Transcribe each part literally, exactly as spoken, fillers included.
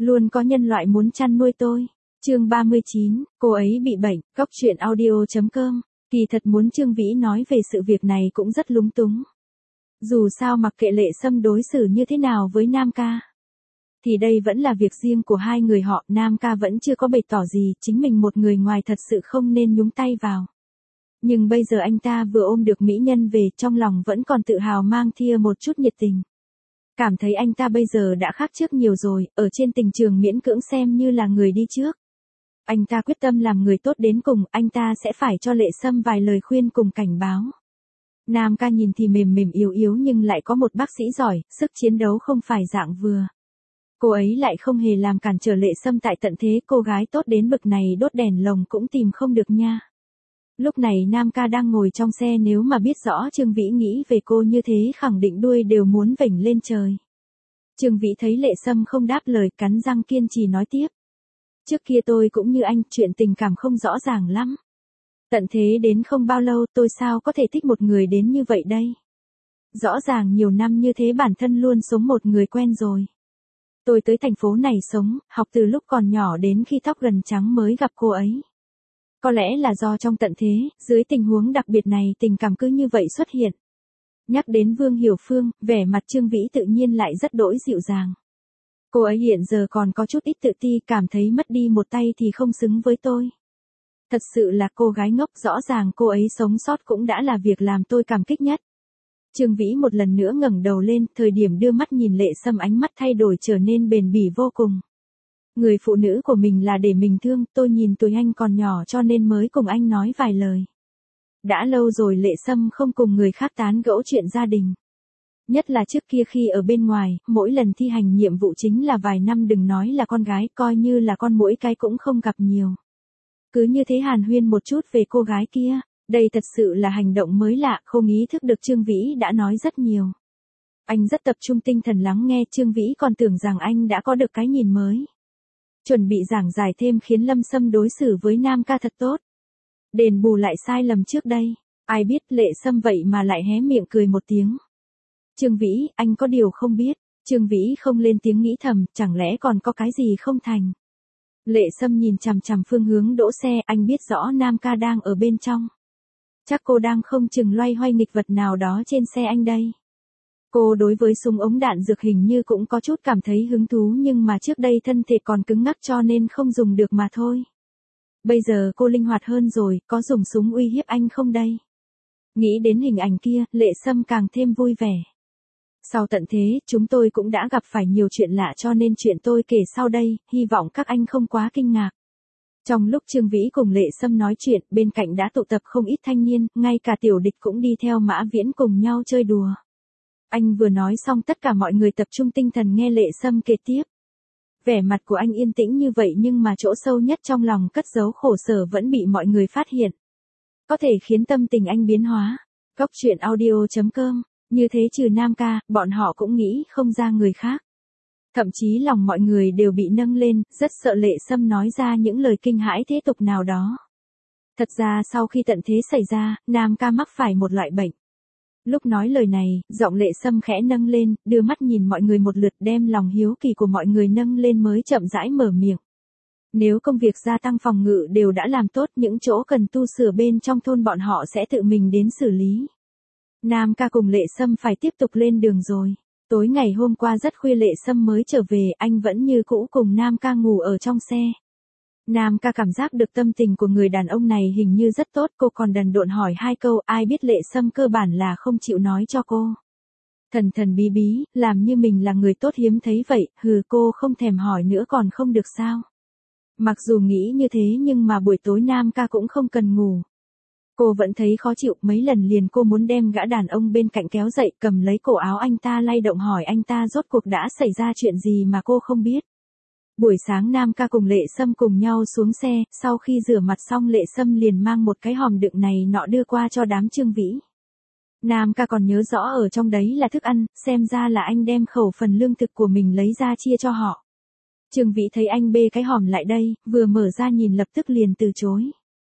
Luôn có nhân loại muốn chăn nuôi tôi. Chương ba mươi chín, cô ấy bị bệnh, góc truyện audio chấm com. Kỳ thật muốn Trương Vĩ nói về sự việc này cũng rất lúng túng. Dù sao mặc kệ Lệ Sâm đối xử như thế nào với Nam ca, thì đây vẫn là việc riêng của hai người họ. Nam ca vẫn chưa có bày tỏ gì, chính mình một người ngoài thật sự không nên nhúng tay vào. Nhưng bây giờ anh ta vừa ôm được mỹ nhân về, trong lòng vẫn còn tự hào mang thia một chút nhiệt tình. Cảm thấy anh ta bây giờ đã khác trước nhiều rồi, ở trên tình trường miễn cưỡng xem như là người đi trước. Anh ta quyết tâm làm người tốt đến cùng, anh ta sẽ phải cho Lệ Sâm vài lời khuyên cùng cảnh báo. Nam ca nhìn thì mềm mềm yếu yếu nhưng lại có một bác sĩ giỏi, sức chiến đấu không phải dạng vừa. Cô ấy lại không hề làm cản trở Lệ Sâm tại tận thế, cô gái tốt đến bực này đốt đèn lồng cũng tìm không được nha. Lúc này Nam ca đang ngồi trong xe, nếu mà biết rõ Trương Vĩ nghĩ về cô như thế khẳng định đuôi đều muốn vểnh lên trời. Trương Vĩ thấy Lệ Sâm không đáp lời, cắn răng kiên trì nói tiếp. Trước kia tôi cũng như anh, chuyện tình cảm không rõ ràng lắm. Tận thế đến không bao lâu, tôi sao có thể thích một người đến như vậy đây? Rõ ràng nhiều năm như thế bản thân luôn sống một người quen rồi. Tôi tới thành phố này sống, học từ lúc còn nhỏ đến khi tóc gần trắng mới gặp cô ấy. Có lẽ là do trong tận thế, dưới tình huống đặc biệt này tình cảm cứ như vậy xuất hiện. Nhắc đến Vương Hiểu Phương, vẻ mặt Trương Vĩ tự nhiên lại rất đỗi dịu dàng. Cô ấy hiện giờ còn có chút ít tự ti, cảm thấy mất đi một tay thì không xứng với tôi. Thật sự là cô gái ngốc, rõ ràng cô ấy sống sót cũng đã là việc làm tôi cảm kích nhất. Trương Vĩ một lần nữa ngẩng đầu lên, thời điểm đưa mắt nhìn Lệ Sâm ánh mắt thay đổi trở nên bền bỉ vô cùng. Người phụ nữ của mình là để mình thương, tôi nhìn tuổi anh còn nhỏ cho nên mới cùng anh nói vài lời. Đã lâu rồi Lệ Sâm không cùng người khác tán gẫu chuyện gia đình. Nhất là trước kia khi ở bên ngoài, mỗi lần thi hành nhiệm vụ chính là vài năm, đừng nói là con gái, coi như là con muỗi cái cũng không gặp nhiều. Cứ như thế hàn huyên một chút về cô gái kia, đây thật sự là hành động mới lạ, không ý thức được Trương Vĩ đã nói rất nhiều. Anh rất tập trung tinh thần lắng nghe, Trương Vĩ còn tưởng rằng anh đã có được cái nhìn mới. Chuẩn bị giảng giải thêm khiến Lâm Sâm đối xử với Nam ca thật tốt. Đền bù lại sai lầm trước đây, ai biết Lệ Sâm vậy mà lại hé miệng cười một tiếng. Trương Vĩ, anh có điều không biết. Trương Vĩ không lên tiếng nghĩ thầm, chẳng lẽ còn có cái gì không thành. Lệ Sâm nhìn chằm chằm phương hướng đỗ xe, anh biết rõ Nam ca đang ở bên trong. Chắc cô đang không chừng loay hoay nghịch vật nào đó trên xe anh đây. Cô đối với súng ống đạn dược hình như cũng có chút cảm thấy hứng thú, nhưng mà trước đây thân thể còn cứng ngắc cho nên không dùng được mà thôi. Bây giờ cô linh hoạt hơn rồi, có dùng súng uy hiếp anh không đây? Nghĩ đến hình ảnh kia, Lệ Sâm càng thêm vui vẻ. Sau tận thế, chúng tôi cũng đã gặp phải nhiều chuyện lạ cho nên chuyện tôi kể sau đây, hy vọng các anh không quá kinh ngạc. Trong lúc Trương Vĩ cùng Lệ Sâm nói chuyện, bên cạnh đã tụ tập không ít thanh niên, ngay cả Tiểu Địch cũng đi theo Mã Viễn cùng nhau chơi đùa. Anh vừa nói xong tất cả mọi người tập trung tinh thần nghe Lệ Sâm kể tiếp. Vẻ mặt của anh yên tĩnh như vậy nhưng mà chỗ sâu nhất trong lòng cất giấu khổ sở vẫn bị mọi người phát hiện. Có thể khiến tâm tình anh biến hóa. Góc truyện audio chấm com. Như thế trừ Nam ca, bọn họ cũng nghĩ không ra người khác. Thậm chí lòng mọi người đều bị nâng lên, rất sợ Lệ Sâm nói ra những lời kinh hãi thế tục nào đó. Thật ra sau khi tận thế xảy ra, Nam ca mắc phải một loại bệnh. Lúc nói lời này, giọng Lệ Sâm khẽ nâng lên, đưa mắt nhìn mọi người một lượt, đem lòng hiếu kỳ của mọi người nâng lên mới chậm rãi mở miệng. Nếu công việc gia tăng phòng ngự đều đã làm tốt, những chỗ cần tu sửa bên trong thôn bọn họ sẽ tự mình đến xử lý. Nam ca cùng Lệ Sâm phải tiếp tục lên đường rồi. Tối ngày hôm qua rất khuya Lệ Sâm mới trở về, anh vẫn như cũ cùng Nam ca ngủ ở trong xe. Nam ca cảm giác được tâm tình của người đàn ông này hình như rất tốt, cô còn đần độn hỏi hai câu, ai biết Lệ Sâm cơ bản là không chịu nói cho cô. Thần thần bí bí, làm như mình là người tốt hiếm thấy vậy, hừ, cô không thèm hỏi nữa còn không được sao. Mặc dù nghĩ như thế nhưng mà buổi tối Nam ca cũng không cần ngủ. Cô vẫn thấy khó chịu, mấy lần liền cô muốn đem gã đàn ông bên cạnh kéo dậy, cầm lấy cổ áo anh ta lay động hỏi anh ta rốt cuộc đã xảy ra chuyện gì mà cô không biết. Buổi sáng Nam ca cùng Lệ Sâm cùng nhau xuống xe, sau khi rửa mặt xong Lệ Sâm liền mang một cái hòm đựng này nọ đưa qua cho đám Trương Vĩ. Nam ca còn nhớ rõ ở trong đấy là thức ăn, xem ra là anh đem khẩu phần lương thực của mình lấy ra chia cho họ. Trương Vĩ thấy anh bê cái hòm lại đây, vừa mở ra nhìn lập tức liền từ chối.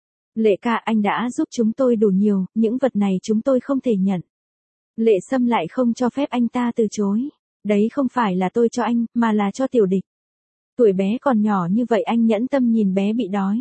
Lệ ca, anh đã giúp chúng tôi đủ nhiều, những vật này chúng tôi không thể nhận. Lệ Sâm lại không cho phép anh ta từ chối. Đấy không phải là tôi cho anh, mà là cho Tiểu Địch. Tuổi bé còn nhỏ như vậy anh nhẫn tâm nhìn bé bị đói.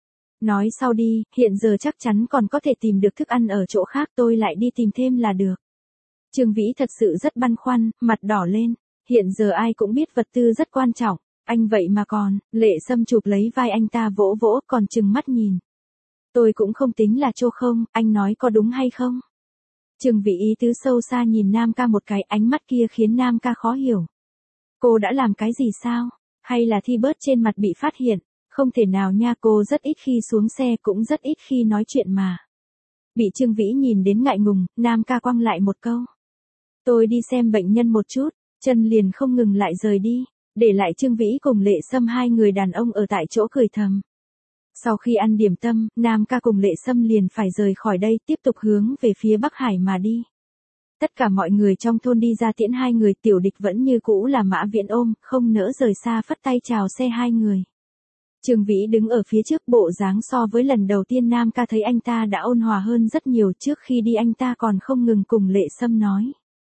Nói sau đi, hiện giờ chắc chắn còn có thể tìm được thức ăn ở chỗ khác, tôi lại đi tìm thêm là được. Trương Vĩ thật sự rất băn khoăn, mặt đỏ lên. Hiện giờ ai cũng biết vật tư rất quan trọng. Anh vậy mà còn, Lệ Sâm chụp lấy vai anh ta vỗ vỗ, còn trừng mắt nhìn. Tôi cũng không tính là chô không, anh nói có đúng hay không? Trương Vĩ ý tứ sâu xa nhìn Nam Ca một cái, ánh mắt kia khiến Nam Ca khó hiểu. Cô đã làm cái gì sao? Hay là thi bớt trên mặt bị phát hiện? Không thể nào nha, cô rất ít khi xuống xe, cũng rất ít khi nói chuyện mà. Bị Trương Vĩ nhìn đến ngại ngùng, Nam Ca quăng lại một câu. Tôi đi xem bệnh nhân một chút, chân liền không ngừng lại rời đi, để lại Trương Vĩ cùng Lệ Sâm hai người đàn ông ở tại chỗ cười thầm. Sau khi ăn điểm tâm, Nam Ca cùng Lệ Sâm liền phải rời khỏi đây, tiếp tục hướng về phía Bắc Hải mà đi. Tất cả mọi người trong thôn đi ra tiễn hai người, Tiểu Địch vẫn như cũ là Mã Viễn ôm, không nỡ rời xa, phất tay chào xe hai người. Trương Vĩ đứng ở phía trước, bộ dáng so với lần đầu tiên Nam Ca thấy anh ta đã ôn hòa hơn rất nhiều, trước khi đi anh ta còn không ngừng cùng Lệ Sâm nói.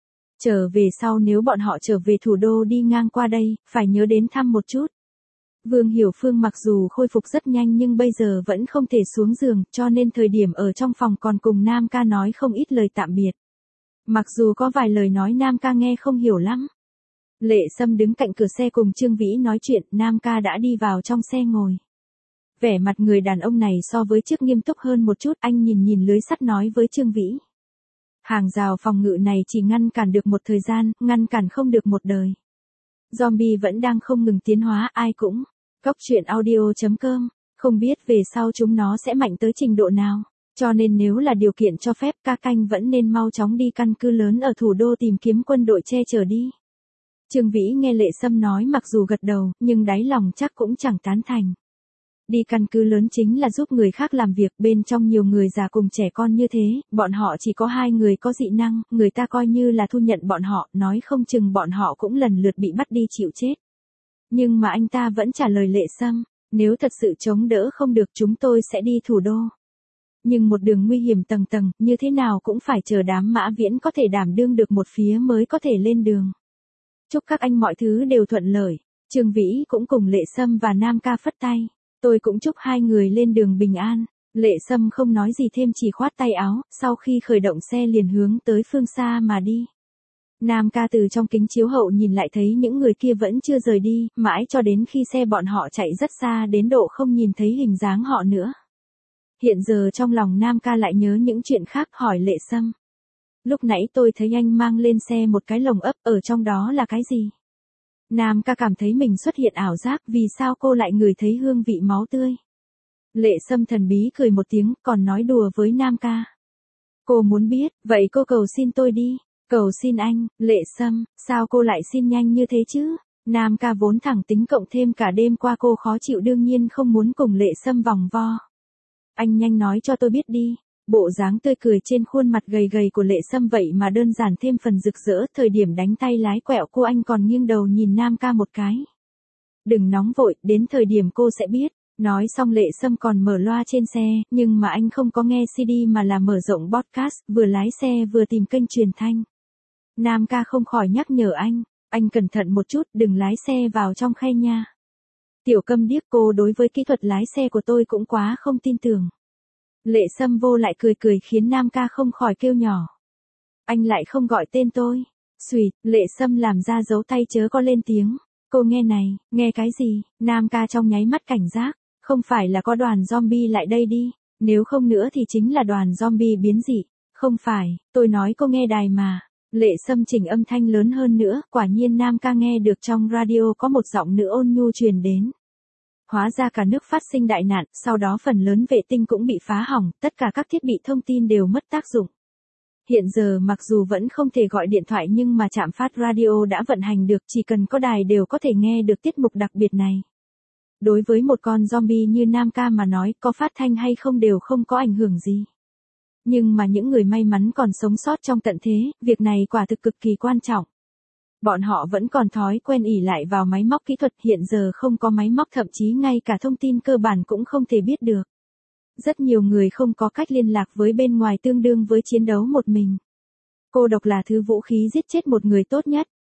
Trở về sau nếu bọn họ trở về thủ đô đi ngang qua đây, phải nhớ đến thăm một chút. Vương Hiểu Phương mặc dù khôi phục rất nhanh nhưng bây giờ vẫn không thể xuống giường, cho nên thời điểm ở trong phòng còn cùng Nam Ca nói không ít lời tạm biệt. Mặc dù có vài lời nói Nam Ca nghe không hiểu lắm. Lệ Sâm đứng cạnh cửa xe cùng Trương Vĩ nói chuyện, Nam Ca đã đi vào trong xe ngồi. Vẻ mặt người đàn ông này so với trước nghiêm túc hơn một chút, anh nhìn nhìn lưới sắt nói với Trương Vĩ. Hàng rào phòng ngự này chỉ ngăn cản được một thời gian, ngăn cản không được một đời. Zombie vẫn đang không ngừng tiến hóa, ai cũng. Góc truyện audio chấm com, không biết về sau chúng nó sẽ mạnh tới trình độ nào. Cho nên nếu là điều kiện cho phép, ca canh vẫn nên mau chóng đi căn cứ lớn ở thủ đô tìm kiếm quân đội che chở đi. Trương Vĩ nghe Lệ Sâm nói mặc dù gật đầu, nhưng đáy lòng chắc cũng chẳng tán thành. Đi căn cứ lớn chính là giúp người khác làm việc, bên trong nhiều người già cùng trẻ con như thế, bọn họ chỉ có hai người có dị năng, người ta coi như là thu nhận bọn họ, nói không chừng bọn họ cũng lần lượt bị bắt đi chịu chết. Nhưng mà anh ta vẫn trả lời Lệ Sâm, nếu thật sự chống đỡ không được chúng tôi sẽ đi thủ đô. Nhưng một đường nguy hiểm tầng tầng, như thế nào cũng phải chờ đám Mã Viễn có thể đảm đương được một phía mới có thể lên đường. Chúc các anh mọi thứ đều thuận lợi. Trương Vĩ cũng cùng Lệ Sâm và Nam Ca phất tay. Tôi cũng chúc hai người lên đường bình an. Lệ Sâm không nói gì thêm, chỉ khoát tay áo, sau khi khởi động xe liền hướng tới phương xa mà đi. Nam Ca từ trong kính chiếu hậu nhìn lại thấy những người kia vẫn chưa rời đi, mãi cho đến khi xe bọn họ chạy rất xa đến độ không nhìn thấy hình dáng họ nữa. Hiện giờ trong lòng Nam Ca lại nhớ những chuyện khác, hỏi Lệ Sâm. Lúc nãy tôi thấy anh mang lên xe một cái lồng ấp, ở trong đó là cái gì? Nam Ca cảm thấy mình xuất hiện ảo giác, vì sao cô lại ngửi thấy hương vị máu tươi? Lệ Sâm thần bí cười một tiếng, còn nói đùa với Nam Ca. Cô muốn biết, vậy cô cầu xin tôi đi. Cầu xin anh, Lệ Sâm, sao cô lại xin nhanh như thế chứ? Nam Ca vốn thẳng tính, cộng thêm cả đêm qua cô khó chịu, đương nhiên không muốn cùng Lệ Sâm vòng vo. Anh nhanh nói cho tôi biết đi. Bộ dáng tươi cười trên khuôn mặt gầy gầy của Lệ Sâm vậy mà đơn giản thêm phần rực rỡ, thời điểm đánh tay lái quẹo cô anh còn nghiêng đầu nhìn Nam Ca một cái. Đừng nóng vội, đến thời điểm cô sẽ biết. Nói xong Lệ Sâm còn mở loa trên xe, nhưng mà anh không có nghe xê đê mà là mở rộng podcast, vừa lái xe vừa tìm kênh truyền thanh. Nam Ca không khỏi nhắc nhở anh, anh cẩn thận một chút, đừng lái xe vào trong khe nha. Tiểu Câm điếc, cô đối với kỹ thuật lái xe của tôi cũng quá không tin tưởng. Lệ Sâm vô lại cười cười khiến Nam Ca không khỏi kêu nhỏ. Anh lại không gọi tên tôi. Xùi, Lệ Sâm làm ra dấu tay chớ có lên tiếng. Cô nghe này, nghe cái gì? Nam Ca trong nháy mắt cảnh giác. Không phải là có đoàn zombie lại đây đi. Nếu không nữa thì chính là đoàn zombie biến dị. Không phải, tôi nói cô nghe đài mà. Lệ Sâm chỉnh âm thanh lớn hơn nữa, quả nhiên Nam Ca nghe được trong radio có một giọng nữ ôn nhu truyền đến. Hóa ra cả nước phát sinh đại nạn, sau đó phần lớn vệ tinh cũng bị phá hỏng, tất cả các thiết bị thông tin đều mất tác dụng. Hiện giờ mặc dù vẫn không thể gọi điện thoại nhưng mà trạm phát radio đã vận hành được, chỉ cần có đài đều có thể nghe được tiết mục đặc biệt này. Đối với một con zombie như Nam Ca mà nói, có phát thanh hay không đều không có ảnh hưởng gì. Nhưng mà những người may mắn còn sống sót trong tận thế, việc này quả thực cực kỳ quan trọng. Bọn họ vẫn còn thói quen ỷ lại vào máy móc kỹ thuật, hiện giờ không có máy móc, thậm chí ngay cả thông tin cơ bản cũng không thể biết được. Rất nhiều người không có cách liên lạc với bên ngoài, tương đương với chiến đấu một mình. Cô độc là thứ vũ khí giết chết một người tốt nhất.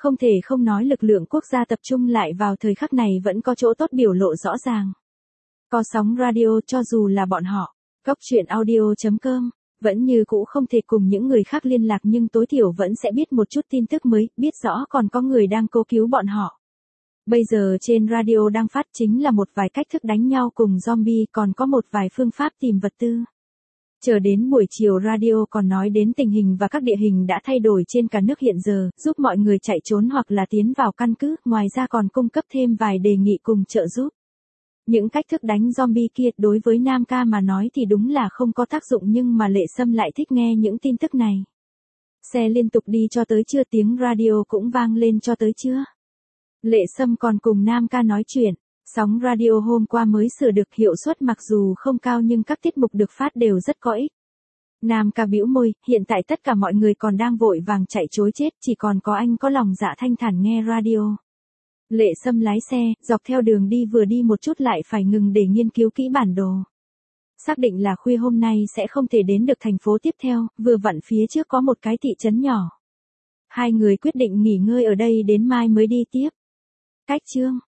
Không thể không nói lực lượng quốc gia tập trung lại vào thời khắc này vẫn có chỗ tốt biểu lộ rõ ràng. Có sóng radio cho dù là bọn họ, góc chuyện audio chấm com, vẫn như cũ không thể cùng những người khác liên lạc nhưng tối thiểu vẫn sẽ biết một chút tin tức mới, biết rõ còn có người đang cố cứu bọn họ. Bây giờ trên radio đang phát chính là một vài cách thức đánh nhau cùng zombie, còn có một vài phương pháp tìm vật tư. Chờ đến buổi chiều radio còn nói đến tình hình và các địa hình đã thay đổi trên cả nước hiện giờ, giúp mọi người chạy trốn hoặc là tiến vào căn cứ, ngoài ra còn cung cấp thêm vài đề nghị cùng trợ giúp. Những cách thức đánh zombie kia đối với Nam Ca mà nói thì đúng là không có tác dụng nhưng mà Lệ Sâm lại thích nghe những tin tức này. Xe liên tục đi cho tới trưa, tiếng radio cũng vang lên cho tới trưa. Lệ Sâm còn cùng Nam Ca nói chuyện. Sóng radio hôm qua mới sửa được, hiệu suất mặc dù không cao nhưng các tiết mục được phát đều rất có ích. Nam Ca bĩu môi, hiện tại tất cả mọi người còn đang vội vàng chạy trối chết, chỉ còn có anh có lòng dạ thanh thản nghe radio. Lệ Sâm lái xe, dọc theo đường đi vừa đi một chút lại phải ngừng để nghiên cứu kỹ bản đồ. Xác định là khuya hôm nay sẽ không thể đến được thành phố tiếp theo, vừa vặn phía trước có một cái thị trấn nhỏ. Hai người quyết định nghỉ ngơi ở đây đến mai mới đi tiếp. Cách chương